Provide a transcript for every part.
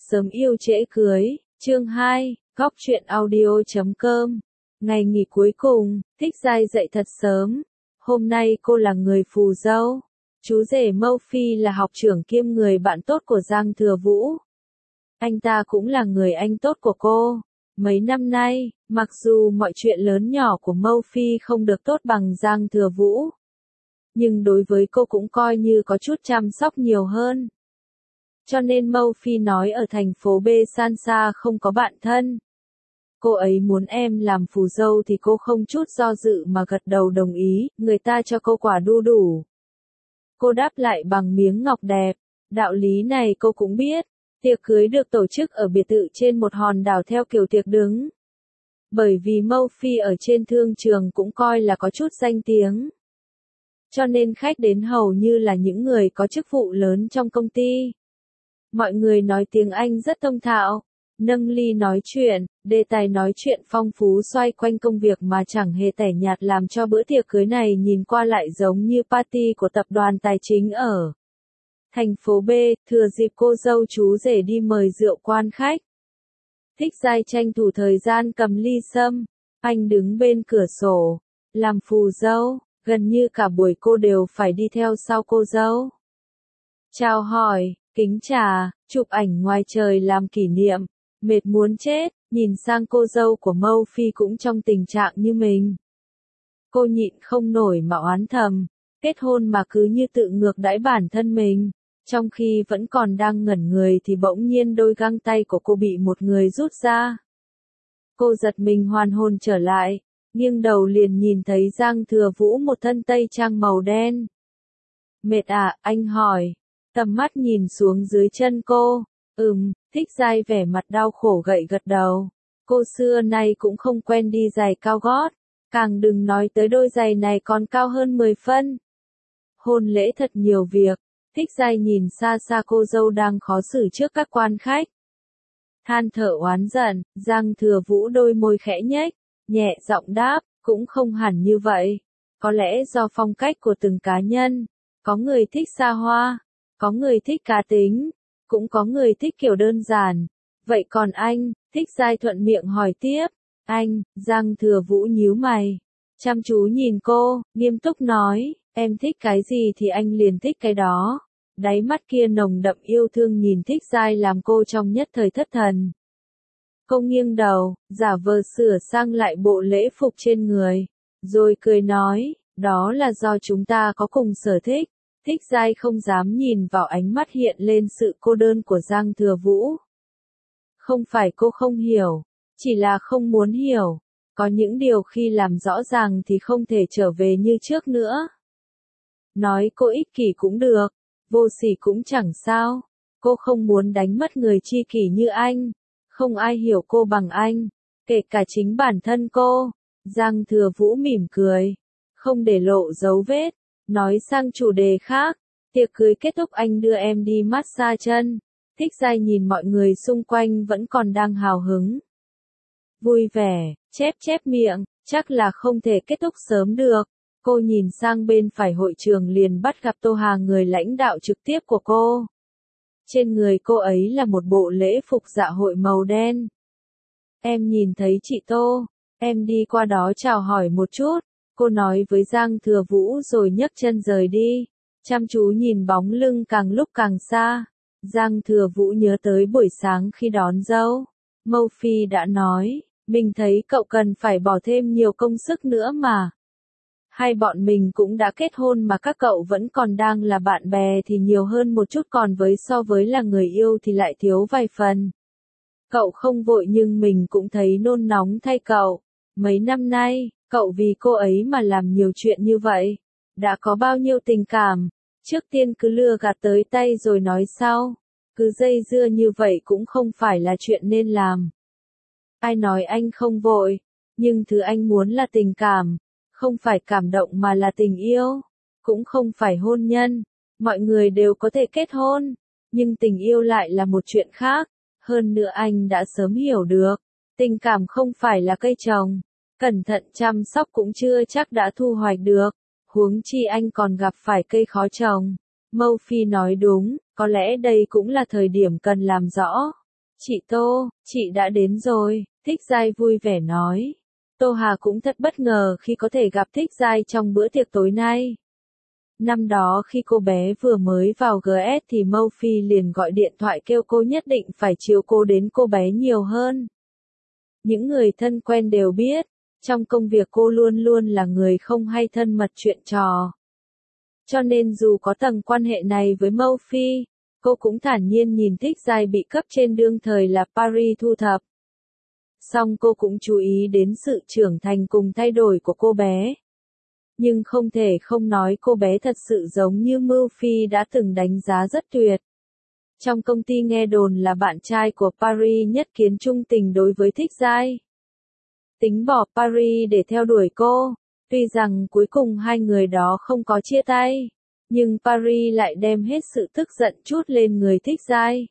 Sớm yêu trễ cưới, chương 2, góc truyện audio.com. Ngày nghỉ cuối cùng, Thích Giai dậy thật sớm. Hôm nay cô là người phù dâu. Chú rể Mâu Phi là học trưởng kiêm người bạn tốt của Giang Thừa Vũ. Anh ta cũng là người anh tốt của cô. Mấy năm nay, mặc dù mọi chuyện lớn nhỏ của Mâu Phi không được tốt bằng Giang Thừa Vũ, nhưng đối với cô cũng coi như có chút chăm sóc nhiều hơn. Cho nên Mâu Phi nói ở thành phố B san xa không có bạn thân. Cô ấy muốn em làm phù dâu thì cô không chút do dự mà gật đầu đồng ý, người ta cho cô quả đu đủ. Cô đáp lại bằng miếng ngọc đẹp, đạo lý này cô cũng biết. Tiệc cưới được tổ chức ở biệt thự trên một hòn đảo theo kiểu tiệc đứng. Bởi vì Mâu Phi ở trên thương trường cũng coi là có chút danh tiếng. Cho nên khách đến hầu như là những người có chức vụ lớn trong công ty. Mọi người nói tiếng Anh rất thông thạo, nâng ly nói chuyện, đề tài nói chuyện phong phú xoay quanh công việc mà chẳng hề tẻ nhạt làm cho bữa tiệc cưới này nhìn qua lại giống như party của tập đoàn tài chính ở thành phố B, thừa dịp cô dâu chú rể đi mời rượu quan khách. Thích Giai tranh thủ thời gian cầm ly sâm, anh đứng bên cửa sổ, làm phù dâu, gần như cả buổi cô đều phải đi theo sau cô dâu. Chào hỏi, kính trà, chụp ảnh ngoài trời làm kỷ niệm, mệt muốn chết, nhìn sang cô dâu của Mâu Phi cũng trong tình trạng như mình. Cô nhịn không nổi mà oán thầm, kết hôn mà cứ như tự ngược đãi bản thân mình. Trong khi vẫn còn đang ngẩn người thì bỗng nhiên đôi găng tay của cô bị một người rút ra. Cô giật mình hoàn hồn trở lại, nghiêng đầu liền nhìn thấy Giang Thừa Vũ một thân tây trang màu đen. Mệt à, anh hỏi. Tầm mắt nhìn xuống dưới chân cô. Thích Giai vẻ mặt đau khổ gậy gật đầu. Cô xưa nay cũng không quen đi giày cao gót, càng đừng nói tới đôi giày này còn cao hơn 10 phân. Hôn lễ thật nhiều việc. Thích Giai nhìn xa xa cô dâu đang khó xử trước các quan khách. Than thở oán giận, Giang Thừa Vũ đôi môi khẽ nhếch, nhẹ giọng đáp, cũng không hẳn như vậy. Có lẽ do phong cách của từng cá nhân. Có người thích xa hoa, có người thích cá tính, cũng có người thích kiểu đơn giản. Vậy còn anh, Thích Giai thuận miệng hỏi tiếp. Anh, Giang Thừa Vũ nhíu mày, chăm chú nhìn cô, nghiêm túc nói, em thích cái gì thì anh liền thích cái đó. Đáy mắt kia nồng đậm yêu thương nhìn Thích Giai làm cô trong nhất thời thất thần. Cô nghiêng đầu, giả vờ sửa sang lại bộ lễ phục trên người, rồi cười nói, đó là do chúng ta có cùng sở thích. Thích Giai không dám nhìn vào ánh mắt hiện lên sự cô đơn của Giang Thừa Vũ. Không phải cô không hiểu, chỉ là không muốn hiểu. Có những điều khi làm rõ ràng thì không thể trở về như trước nữa. Nói cô ích kỷ cũng được, vô sỉ cũng chẳng sao. Cô không muốn đánh mất người tri kỷ như anh. Không ai hiểu cô bằng anh, kể cả chính bản thân cô. Giang Thừa Vũ mỉm cười, không để lộ dấu vết, nói sang chủ đề khác. Tiệc cưới kết thúc anh đưa em đi massage chân. Thích Giai nhìn mọi người xung quanh vẫn còn đang hào hứng, vui vẻ, chép miệng, chắc là không thể kết thúc sớm được. Cô nhìn sang bên phải hội trường liền bắt gặp Tô Hà, người lãnh đạo trực tiếp của cô. Trên người cô ấy là một bộ lễ phục dạ hội màu đen. Em nhìn thấy chị Tô, em đi qua đó chào hỏi một chút, cô nói với Giang Thừa Vũ rồi nhấc chân rời đi, chăm chú nhìn bóng lưng càng lúc càng xa. Giang Thừa Vũ nhớ tới buổi sáng khi đón dâu, Mâu Phi đã nói, mình thấy cậu cần phải bỏ thêm nhiều công sức nữa mà. Hai bọn mình cũng đã kết hôn mà các cậu vẫn còn đang là bạn bè thì nhiều hơn một chút, còn so với là người yêu thì lại thiếu vài phần. Cậu không vội nhưng mình cũng thấy nôn nóng thay cậu. Mấy năm nay, cậu vì cô ấy mà làm nhiều chuyện như vậy. Đã có bao nhiêu tình cảm. Trước tiên cứ lừa gạt tới tay rồi nói sau. Cứ dây dưa như vậy cũng không phải là chuyện nên làm. Ai nói anh không vội, nhưng thứ anh muốn là tình cảm. Không phải cảm động mà là tình yêu, cũng không phải hôn nhân. Mọi người đều có thể kết hôn, nhưng tình yêu lại là một chuyện khác. Hơn nữa anh đã sớm hiểu được, tình cảm không phải là cây trồng, cẩn thận chăm sóc cũng chưa chắc đã thu hoạch được. Huống chi anh còn gặp phải cây khó trồng. Mâu Phi nói đúng, có lẽ đây cũng là thời điểm cần làm rõ. Chị Tô, chị đã đến rồi, Thích Giai vui vẻ nói. Tô Hà cũng thật bất ngờ khi có thể gặp Thích Giai trong bữa tiệc tối nay. Năm đó khi cô bé vừa mới vào GS thì Mâu Phi liền gọi điện thoại kêu cô nhất định phải chiếu cố đến cô bé nhiều hơn. Những người thân quen đều biết, trong công việc cô luôn luôn là người không hay thân mật chuyện trò. Cho nên dù có tầng quan hệ này với Mâu Phi, cô cũng thản nhiên nhìn Thích Giai bị cấp trên đương thời là Paris thu thập. Song cô cũng chú ý đến sự trưởng thành cùng thay đổi của cô bé. Nhưng không thể không nói cô bé thật sự giống như Mưu Phi đã từng đánh giá rất tuyệt. Trong công ty nghe đồn là bạn trai của Paris nhất kiến trung tình đối với Thích Giai. Tính bỏ Paris để theo đuổi cô, tuy rằng cuối cùng hai người đó không có chia tay, nhưng Paris lại đem hết sự tức giận trút lên người Thích Giai.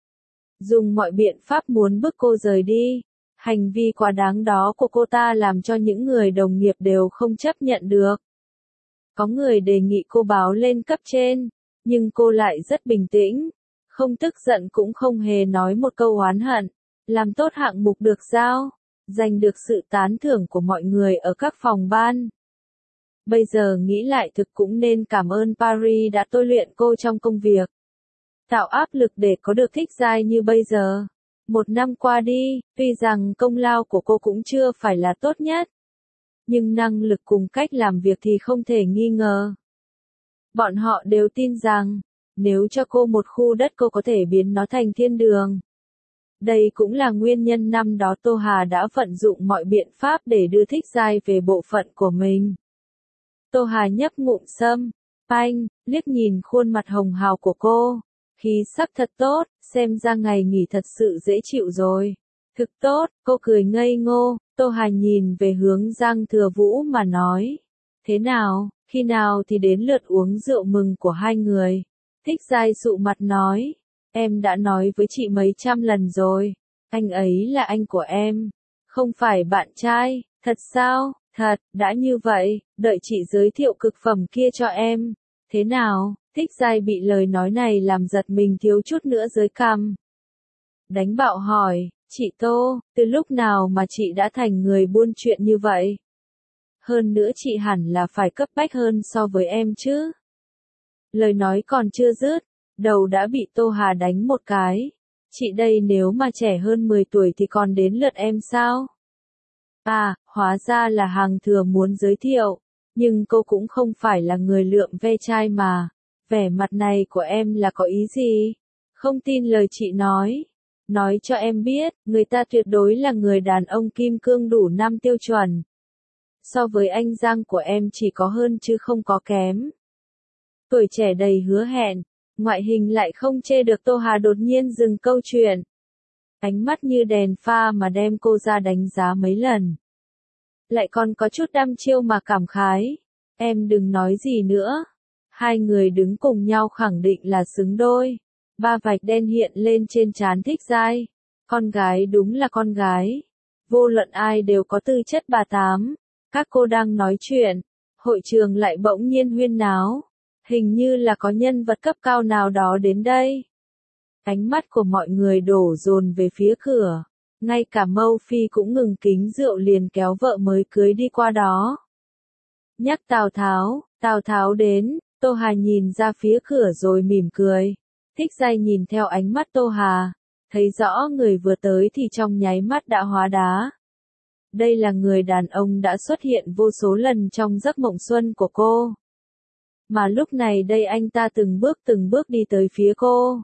Dùng mọi biện pháp muốn bức cô rời đi. Hành vi quá đáng đó của cô ta làm cho những người đồng nghiệp đều không chấp nhận được. Có người đề nghị cô báo lên cấp trên, nhưng cô lại rất bình tĩnh, không tức giận cũng không hề nói một câu oán hận, làm tốt hạng mục được giao, giành được sự tán thưởng của mọi người ở các phòng ban. Bây giờ nghĩ lại thực cũng nên cảm ơn Paris đã tôi luyện cô trong công việc, tạo áp lực để có được Thích Giai như bây giờ. Một năm qua đi, tuy rằng công lao của cô cũng chưa phải là tốt nhất, nhưng năng lực cùng cách làm việc thì không thể nghi ngờ. Bọn họ đều tin rằng, nếu cho cô một khu đất cô có thể biến nó thành thiên đường. Đây cũng là nguyên nhân năm đó Tô Hà đã vận dụng mọi biện pháp để đưa Thích Giai về bộ phận của mình. Tô Hà nhấp ngụm sâm, panh, liếc nhìn khuôn mặt hồng hào của cô. Khí sắc thật tốt, xem ra ngày nghỉ thật sự dễ chịu rồi. Thực tốt, cô cười ngây ngô, Tô Hà nhìn về hướng Giang Thừa Vũ mà nói. Thế nào, khi nào thì đến lượt uống rượu mừng của hai người? Thích Giai sụ mặt nói. Em đã nói với chị mấy trăm lần rồi. Anh ấy là anh của em. Không phải bạn trai, thật sao? Thật, đã như vậy, đợi chị giới thiệu cực phẩm kia cho em. Thế nào? Thích Giai bị lời nói này làm giật mình thiếu chút nữa dưới cằm. Đánh bạo hỏi, chị Tô, từ lúc nào mà chị đã thành người buôn chuyện như vậy? Hơn nữa chị hẳn là phải cấp bách hơn so với em chứ. Lời nói còn chưa dứt, đầu đã bị Tô Hà đánh một cái. Chị đây nếu mà trẻ hơn 10 tuổi thì còn đến lượt em sao? À, hóa ra là hàng thừa muốn giới thiệu, nhưng cô cũng không phải là người lượm ve chai mà. Vẻ mặt này của em là có ý gì? Không tin lời chị nói. Nói cho em biết, người ta tuyệt đối là người đàn ông kim cương đủ 5 tiêu chuẩn. So với anh Giang của em chỉ có hơn chứ không có kém. Tuổi trẻ đầy hứa hẹn, ngoại hình lại không chê được. Tô Hà đột nhiên dừng câu chuyện. Ánh mắt như đèn pha mà đem cô ra đánh giá mấy lần. Lại còn có chút đăm chiêu mà cảm khái. Em đừng nói gì nữa. Hai người đứng cùng nhau khẳng định là xứng đôi. Ba vạch đen hiện lên trên trán Thích Giai. Con gái đúng là con gái. Vô luận ai đều có tư chất bà tám. Các cô đang nói chuyện. Hội trường lại bỗng nhiên huyên náo. Hình như là có nhân vật cấp cao nào đó đến đây. Ánh mắt của mọi người đổ dồn về phía cửa. Ngay cả Mâu Phi cũng ngừng kính rượu liền kéo vợ mới cưới đi qua đó. Nhắc Tào Tháo đến. Tô Hà nhìn ra phía cửa rồi mỉm cười. Thích Giai nhìn theo ánh mắt Tô Hà, thấy rõ người vừa tới thì trong nháy mắt đã hóa đá. Đây là người đàn ông đã xuất hiện vô số lần trong giấc mộng xuân của cô. Mà lúc này đây anh ta từng bước đi tới phía cô.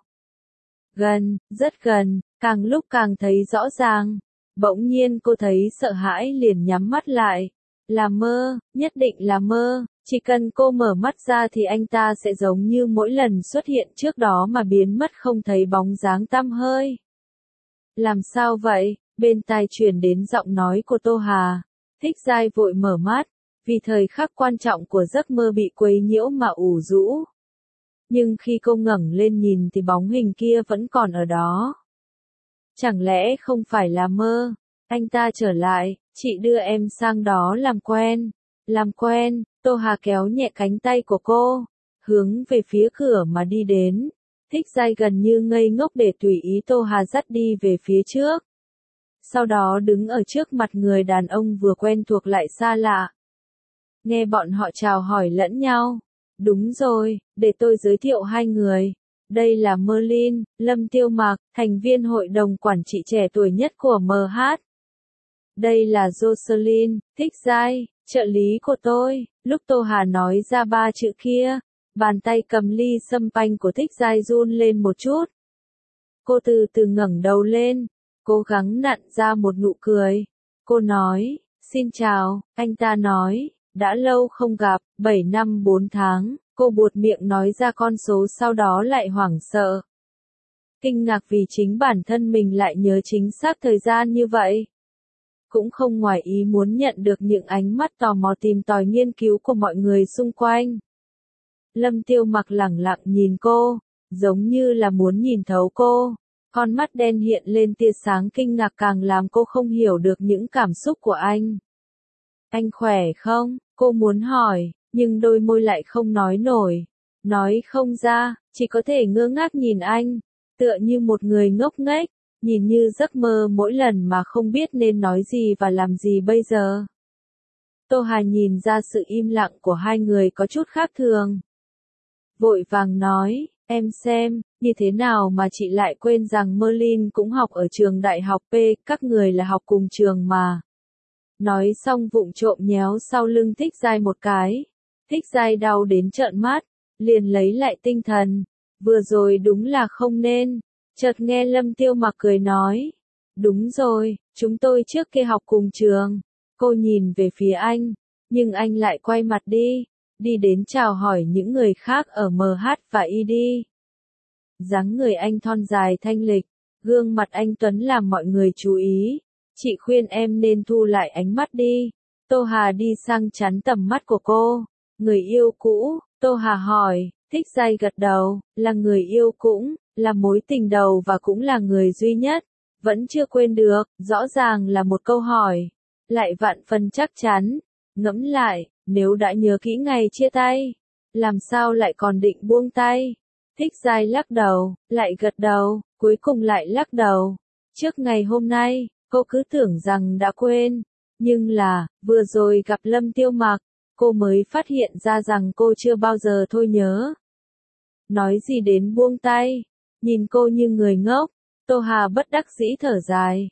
Gần, rất gần, càng lúc càng thấy rõ ràng. Bỗng nhiên cô thấy sợ hãi liền nhắm mắt lại. Là mơ, nhất định là mơ. Chỉ cần cô mở mắt ra thì anh ta sẽ giống như mỗi lần xuất hiện trước đó mà biến mất không thấy bóng dáng tăm hơi. Làm sao vậy? Bên tai truyền đến giọng nói của Tô Hà. Thích Giai vội mở mắt, vì thời khắc quan trọng của giấc mơ bị quấy nhiễu mà ủ rũ. Nhưng khi cô ngẩng lên nhìn thì bóng hình kia vẫn còn ở đó. Chẳng lẽ không phải là mơ? Anh ta trở lại, chị đưa em sang đó làm quen. Làm quen, Tô Hà kéo nhẹ cánh tay của cô, hướng về phía cửa mà đi đến. Thích Giai gần như ngây ngốc để tùy ý Tô Hà dắt đi về phía trước. Sau đó đứng ở trước mặt người đàn ông vừa quen thuộc lại xa lạ. Nghe bọn họ chào hỏi lẫn nhau. Đúng rồi, để tôi giới thiệu hai người. Đây là Merlin, Lâm Tiêu Mạc, thành viên hội đồng quản trị trẻ tuổi nhất của MH. Đây là Jocelyn, Thích Giai, trợ lý của tôi. Lúc Tô Hà nói ra ba chữ kia, bàn tay cầm ly sâm panh của Thích Giai run lên một chút. Cô từ từ ngẩng đầu lên, cố gắng nặn ra một nụ cười. Cô nói, xin chào, anh ta nói, đã lâu không gặp, 7 năm 4 tháng, cô buột miệng nói ra con số sau đó lại hoảng sợ. Kinh ngạc vì chính bản thân mình lại nhớ chính xác thời gian như vậy. Cũng không ngoài ý muốn nhận được những ánh mắt tò mò tìm tòi nghiên cứu của mọi người xung quanh. Lâm Tiêu Mặc lẳng lặng nhìn cô, giống như là muốn nhìn thấu cô. Con mắt đen hiện lên tia sáng kinh ngạc càng làm cô không hiểu được những cảm xúc của anh. Anh khỏe không? Cô muốn hỏi, nhưng đôi môi lại không nói nổi. Nói không ra, chỉ có thể ngơ ngác nhìn anh, tựa như một người ngốc nghếch, nhìn như giấc mơ mỗi lần mà không biết nên nói gì và làm gì bây giờ. Tô Hà nhìn ra sự im lặng của hai người có chút khác thường. Vội vàng nói, em xem, như thế nào mà chị lại quên rằng Merlin cũng học ở trường đại học P, các người là học cùng trường mà. Nói xong vụng trộm nhéo sau lưng Thích Giai một cái. Thích Giai đau đến trợn mắt, liền lấy lại tinh thần. Vừa rồi đúng là không nên. Chợt nghe Lâm Tiêu Mặc cười nói. Đúng rồi, chúng tôi trước kia học cùng trường. Cô nhìn về phía anh, nhưng anh lại quay mặt đi đến chào hỏi những người khác ở MH và ID. Dáng người anh thon dài thanh lịch, gương mặt anh tuấn làm mọi người chú ý. Chị khuyên em nên thu lại ánh mắt đi. Tô Hà đi sang chắn tầm mắt của cô. Người yêu cũ, Tô Hà hỏi, Thích Giai gật đầu, là người yêu cũng, là mối tình đầu và cũng là người duy nhất. Vẫn chưa quên được, rõ ràng là một câu hỏi. Lại vạn phần chắc chắn. Ngẫm lại, nếu đã nhớ kỹ ngày chia tay, làm sao lại còn định buông tay? Thích Giai lắc đầu, lại gật đầu, cuối cùng lại lắc đầu. Trước ngày hôm nay, cô cứ tưởng rằng đã quên, nhưng là, vừa rồi gặp Lâm Tiêu Mặc, cô mới phát hiện ra rằng cô chưa bao giờ thôi nhớ. Nói gì đến buông tay, nhìn cô như người ngốc, Tô Hà bất đắc dĩ thở dài.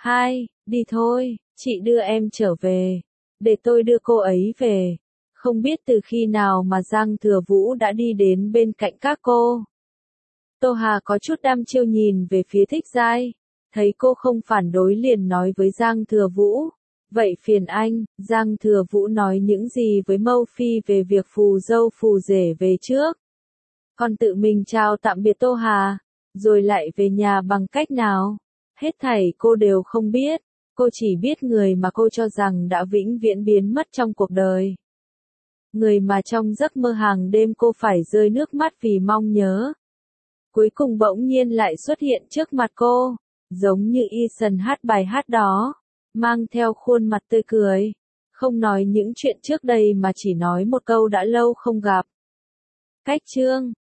Đi thôi, chị đưa em trở về, để tôi đưa cô ấy về. Không biết từ khi nào mà Giang Thừa Vũ đã đi đến bên cạnh các cô. Tô Hà có chút đăm chiêu nhìn về phía Thích Giai. Thấy cô không phản đối liền nói với Giang Thừa Vũ. Vậy phiền anh, Giang Thừa Vũ nói những gì với Mâu Phi về việc phù dâu phù rể về trước. Còn tự mình chào tạm biệt Tô Hà, rồi lại về nhà bằng cách nào. Hết thảy cô đều không biết, cô chỉ biết người mà cô cho rằng đã vĩnh viễn biến mất trong cuộc đời. Người mà trong giấc mơ hàng đêm cô phải rơi nước mắt vì mong nhớ. Cuối cùng bỗng nhiên lại xuất hiện trước mặt cô. Giống như Eason hát bài hát đó, mang theo khuôn mặt tươi cười, không nói những chuyện trước đây mà chỉ nói một câu đã lâu không gặp. Cách chương